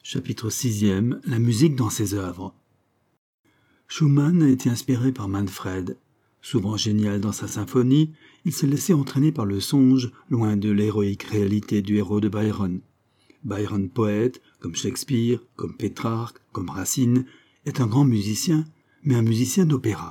Chapitre 6e. La musique dans ses œuvres. Schumann a été inspiré par Manfred. Souvent génial dans sa symphonie, il s'est laissé entraîner par le songe, loin de l'héroïque réalité du héros de Byron. Byron, poète, comme Shakespeare, comme Pétrarque, comme Racine, est un grand musicien, mais un musicien d'opéra.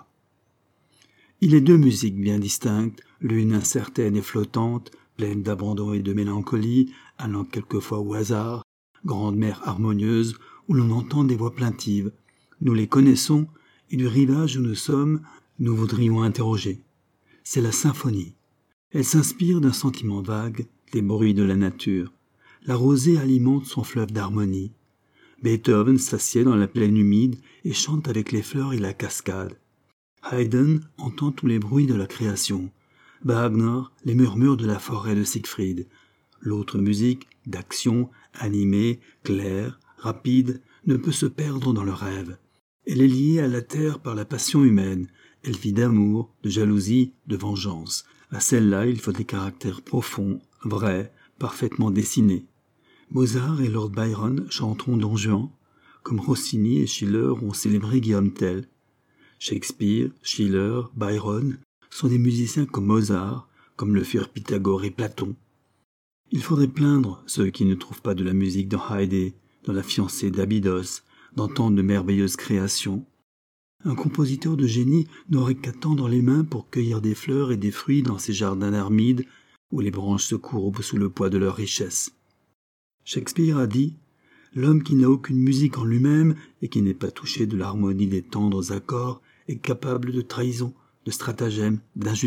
Il est deux musiques bien distinctes, l'une incertaine et flottante, pleine d'abandon et de mélancolie, allant quelquefois au hasard, grande mer harmonieuse où l'on entend des voix plaintives. Nous les connaissons, et du rivage où nous sommes, nous voudrions interroger. C'est la symphonie. Elle s'inspire d'un sentiment vague, des bruits de la nature. La rosée alimente son fleuve d'harmonie. Beethoven s'assied dans la plaine humide et chante avec les fleurs et la cascade. Haydn entend tous les bruits de la création. Wagner, les murmures de la forêt de Siegfried. L'autre musique, d'action, animée, claire, rapide, ne peut se perdre dans le rêve. Elle est liée à la terre par la passion humaine. Elle vit d'amour, de jalousie, de vengeance. À celle-là, il faut des caractères profonds, vrais, parfaitement dessinés. Mozart et Lord Byron chanteront Don Juan, comme Rossini et Schiller ont célébré Guillaume Tell. Shakespeare, Schiller, Byron sont des musiciens comme Mozart, comme le furent Pythagore et Platon. Il faudrait plaindre ceux qui ne trouvent pas de la musique dans Haydée, dans La fiancée d'Abydos, dans tant de merveilleuses créations. Un compositeur de génie n'aurait qu'à tendre les mains pour cueillir des fleurs et des fruits dans ces jardins armides où les branches se courbent sous le poids de leur richesse. Shakespeare a dit « L'homme qui n'a aucune musique en lui-même et qui n'est pas touché de l'harmonie des tendres accords est capable de trahison, de stratagème, d'injustice. »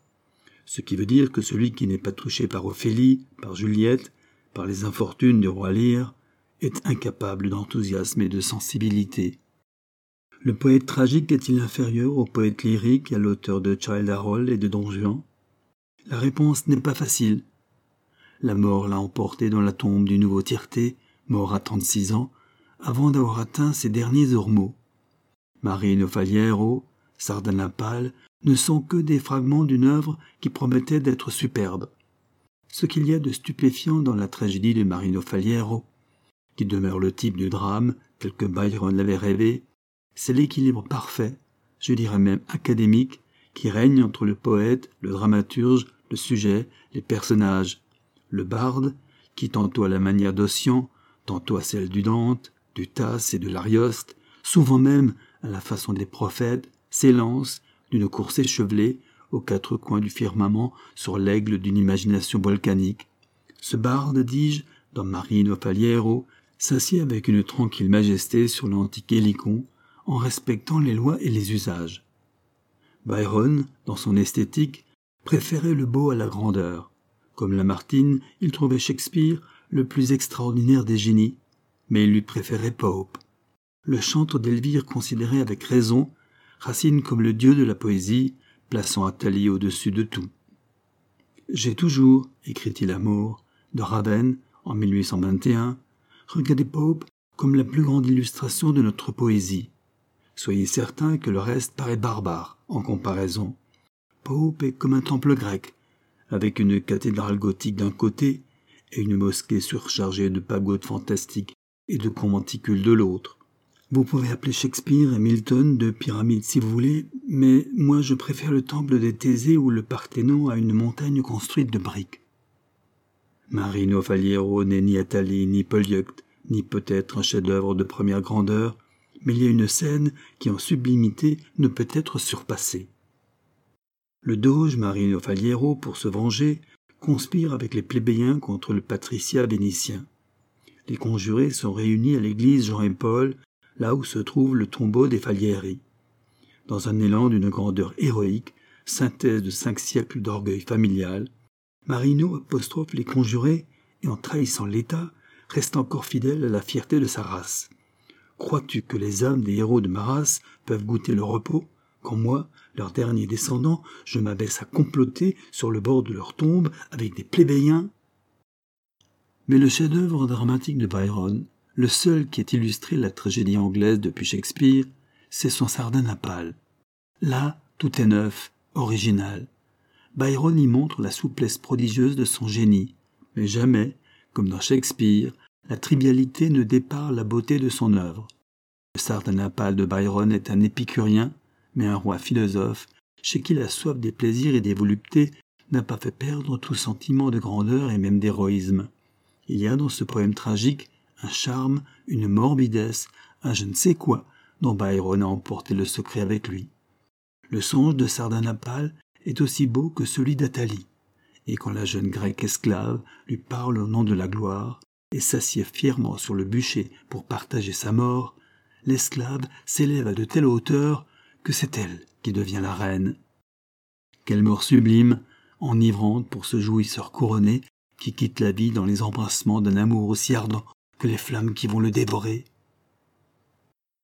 Ce qui veut dire que celui qui n'est pas touché par Ophélie, par Juliette, par les infortunes du roi Lear, est incapable d'enthousiasme et de sensibilité. Le poète tragique est-il inférieur au poète lyrique et à l'auteur de Childe Harold et de Don Juan? La réponse n'est pas facile. La mort l'a emporté dans la tombe du nouveau Tirté, mort à 36 ans, avant d'avoir atteint ses derniers ormeaux. Marino Faliero, Sardanapale ne sont que des fragments d'une œuvre qui promettait d'être superbe. Ce qu'il y a de stupéfiant dans la tragédie de Marino Faliero, qui demeure le type du drame tel que Byron l'avait rêvé, c'est l'équilibre parfait, je dirais même académique, qui règne entre le poète, le dramaturge, le sujet, les personnages. Le barde, qui tantôt à la manière d'Ossian, tantôt à celle du Dante, du Tasse et de l'Arioste, souvent même à la façon des prophètes, s'élance d'une course échevelée aux quatre coins du firmament sur l'aigle d'une imagination volcanique. Ce barde, dis-je, dans Marino Faliero, s'assied avec une tranquille majesté sur l'antique Hélicon, en respectant les lois et les usages. Byron, dans son esthétique, préférait le beau à la grandeur. Comme Lamartine, il trouvait Shakespeare le plus extraordinaire des génies, mais il lui préférait Pope. Le chantre d'Elvire considérait avec raison Racine comme le dieu de la poésie, plaçant Athalie au-dessus de tout. « J'ai toujours, écrit-il à Moore, de Ravenne, en 1821, regardé Pope comme la plus grande illustration de notre poésie. Soyez certains que le reste paraît barbare en comparaison. Pope est comme un temple grec, avec une cathédrale gothique d'un côté et une mosquée surchargée de pagodes fantastiques et de conventicules de l'autre. Vous pouvez appeler Shakespeare et Milton de pyramides si vous voulez, mais moi je préfère le temple des Thésées ou le Parthénon à une montagne construite de briques. Marino Faliero n'est ni Athalie, ni Polyeucte, ni peut-être un chef-d'œuvre de première grandeur, mais il y a une scène qui en sublimité ne peut être surpassée. Le doge Marino Faliero, pour se venger, conspire avec les plébéiens contre le patriciat vénitien. Les conjurés sont réunis à l'église Jean et Paul, là où se trouve le tombeau des Falieri. Dans un élan d'une grandeur héroïque, synthèse de 5 siècles d'orgueil familial, Marino apostrophe les conjurés et, en trahissant l'État, reste encore fidèle à la fierté de sa race. Crois-tu que les âmes des héros de ma race peuvent goûter le repos, quand moi, leur dernier descendant, je m'abaisse à comploter sur le bord de leur tombe avec des plébéiens? Mais le chef-d'œuvre dramatique de Byron, le seul qui ait illustré la tragédie anglaise depuis Shakespeare, c'est son Sardanapale. Là, tout est neuf, original. Byron y montre la souplesse prodigieuse de son génie, mais jamais, comme dans Shakespeare, la trivialité ne déparle la beauté de son œuvre. Le Sardanapale de Byron est un épicurien, mais un roi philosophe, chez qui la soif des plaisirs et des voluptés n'a pas fait perdre tout sentiment de grandeur et même d'héroïsme. Il y a dans ce poème tragique un charme, une morbidesse, un je ne sais quoi, dont Byron a emporté le secret avec lui. Le songe de Sardanapale est aussi beau que celui d'Athalie, et quand la jeune grecque esclave lui parle au nom de la gloire et s'assied fièrement sur le bûcher pour partager sa mort, l'esclave s'élève à de telle hauteur que c'est elle qui devient la reine. Quelle mort sublime, enivrante pour ce jouisseur couronné qui quitte la vie dans les embrassements d'un amour aussi ardent que les flammes qui vont le dévorer.